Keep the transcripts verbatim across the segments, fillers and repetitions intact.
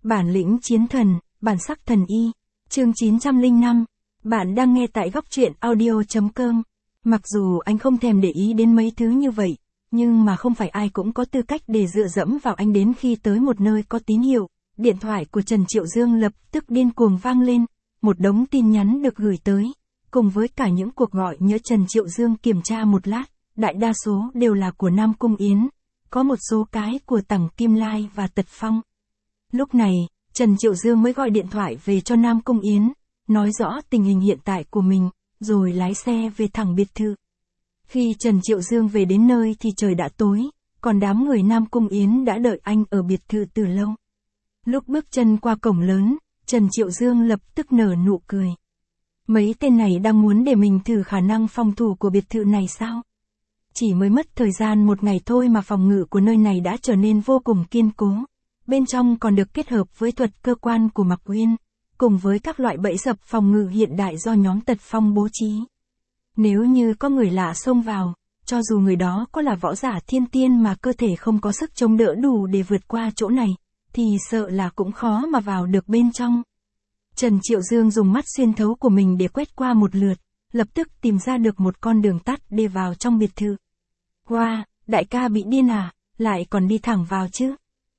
Bản lĩnh chiến thần, bản sắc thần y. Chương chín trăm lẻ năm. Bạn đang nghe tại góc truyện audio chấm com. Mặc dù anh không thèm để ý đến mấy thứ như vậy, nhưng mà không phải ai cũng có tư cách để dựa dẫm vào anh. Đến khi tới một nơi có tín hiệu, điện thoại của Trần Triệu Dương lập tức điên cuồng vang lên, một đống tin nhắn được gửi tới, cùng với cả những cuộc gọi nhớ. Trần Triệu Dương kiểm tra một lát, đại đa số đều là của Nam Cung Yến, có một số cái của Tằng Kim Lai và Tật Phong. Lúc này, Trần Triệu Dương mới gọi điện thoại về cho Nam Cung Yến, nói rõ tình hình hiện tại của mình, rồi lái xe về thẳng biệt thự. Khi Trần Triệu Dương về đến nơi thì trời đã tối, còn đám người Nam Cung Yến đã đợi anh ở biệt thự từ lâu. Lúc bước chân qua cổng lớn, Trần Triệu Dương lập tức nở nụ cười. Mấy tên này đang muốn để mình thử khả năng phòng thủ của biệt thự này sao? Chỉ mới mất thời gian một ngày thôi mà phòng ngự của nơi này đã trở nên vô cùng kiên cố. Bên trong còn được kết hợp với thuật cơ quan của Mạc Uyên, cùng với các loại bẫy dập phòng ngự hiện đại do nhóm Tật Phong bố trí. Nếu như có người lạ xông vào, cho dù người đó có là võ giả thiên tiên mà cơ thể không có sức chống đỡ đủ để vượt qua chỗ này, thì sợ là cũng khó mà vào được bên trong. Trần Triệu Dương dùng mắt xuyên thấu của mình để quét qua một lượt, lập tức tìm ra được một con đường tắt để vào trong biệt thự. Wow, đại ca bị điên à, lại còn đi thẳng vào chứ?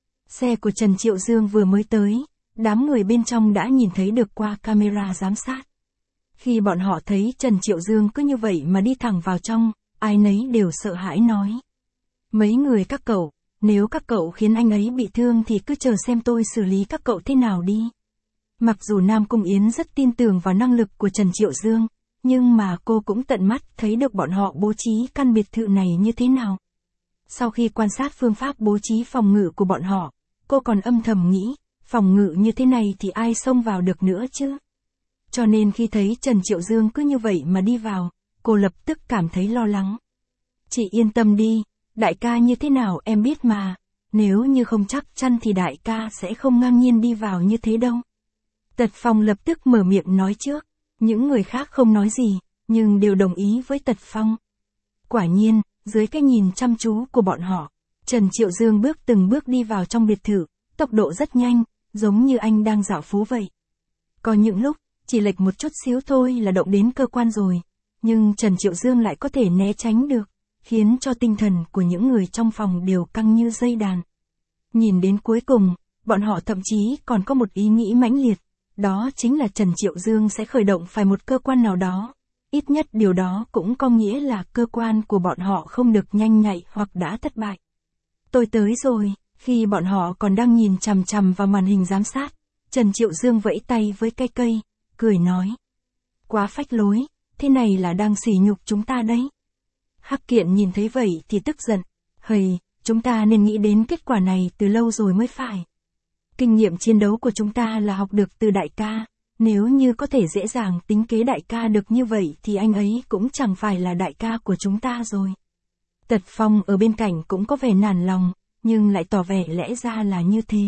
Xe của Trần Triệu Dương vừa mới tới, đám người bên trong đã nhìn thấy được qua camera giám sát. Khi bọn họ thấy Trần Triệu Dương cứ như vậy mà đi thẳng vào trong, ai nấy đều sợ hãi nói. Mấy người các cậu, nếu các cậu khiến anh ấy bị thương thì cứ chờ xem tôi xử lý các cậu thế nào đi. Mặc dù Nam Cung Yến rất tin tưởng vào năng lực của Trần Triệu Dương, nhưng mà cô cũng tận mắt thấy được bọn họ bố trí căn biệt thự này như thế nào. Sau khi quan sát phương pháp bố trí phòng ngự của bọn họ, cô còn âm thầm nghĩ, phòng ngự như thế này thì ai xông vào được nữa chứ. Cho nên khi thấy Trần Triệu Dương cứ như vậy mà đi vào, cô lập tức cảm thấy lo lắng. Chị yên tâm đi, đại ca như thế nào em biết mà, nếu như không chắc chắn thì đại ca sẽ không ngang nhiên đi vào như thế đâu. Tật Phong lập tức mở miệng nói trước, những người khác không nói gì, nhưng đều đồng ý với Tật Phong. Quả nhiên, dưới cái nhìn chăm chú của bọn họ, Trần Triệu Dương bước từng bước đi vào trong biệt thự, tốc độ rất nhanh, giống như anh đang dạo phố vậy. Có những lúc, chỉ lệch một chút xíu thôi là động đến cơ quan rồi, nhưng Trần Triệu Dương lại có thể né tránh được, khiến cho tinh thần của những người trong phòng đều căng như dây đàn. Nhìn đến cuối cùng, bọn họ thậm chí còn có một ý nghĩ mãnh liệt, đó chính là Trần Triệu Dương sẽ khởi động phải một cơ quan nào đó. Ít nhất điều đó cũng có nghĩa là cơ quan của bọn họ không được nhanh nhạy hoặc đã thất bại. Tôi tới rồi, khi bọn họ còn đang nhìn chằm chằm vào màn hình giám sát, Trần Triệu Dương vẫy tay với cây cây, cười nói. Quá phách lối, thế này là đang sỉ nhục chúng ta đấy. Hắc Kiện nhìn thấy vậy thì tức giận, hầy, chúng ta nên nghĩ đến kết quả này từ lâu rồi mới phải. Kinh nghiệm chiến đấu của chúng ta là học được từ đại ca, nếu như có thể dễ dàng tính kế đại ca được như vậy thì anh ấy cũng chẳng phải là đại ca của chúng ta rồi. Tật Phong ở bên cạnh cũng có vẻ nản lòng, nhưng lại tỏ vẻ lẽ ra là như thế.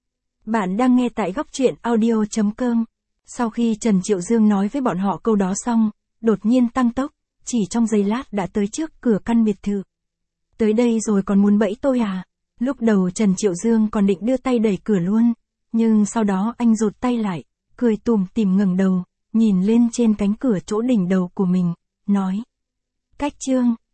Bạn đang nghe tại góc truyện audio chấm com. Sau khi Trần Triệu Dương nói với bọn họ câu đó xong, đột nhiên tăng tốc, chỉ trong giây lát đã tới trước cửa căn biệt thự. Tới đây rồi còn muốn bẫy tôi à? Lúc đầu Trần Triệu Dương còn định đưa tay đẩy cửa luôn, nhưng sau đó anh rụt tay lại, cười tủm tỉm ngẩng đầu, nhìn lên trên cánh cửa chỗ đỉnh đầu của mình, nói. Cách Trương,